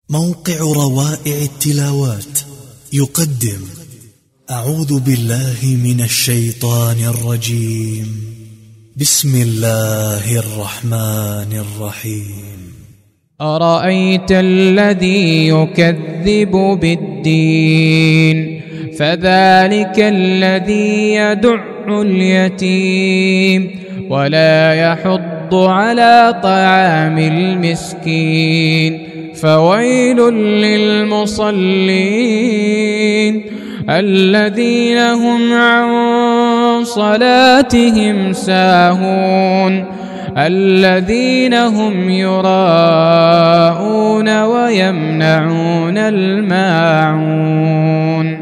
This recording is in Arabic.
موقع روائع التلاوات يقدم أعوذ بالله من الشيطان الرجيم. بسم الله الرحمن الرحيم. أرأيت الذي يكذب بالدين فذلك الذي يدع اليتيم ولا يحض على طعام المسكين فويل للمصلين الذين هم عن صلاتهم ساهون الذين هم يراءون ويمنعون الماعون.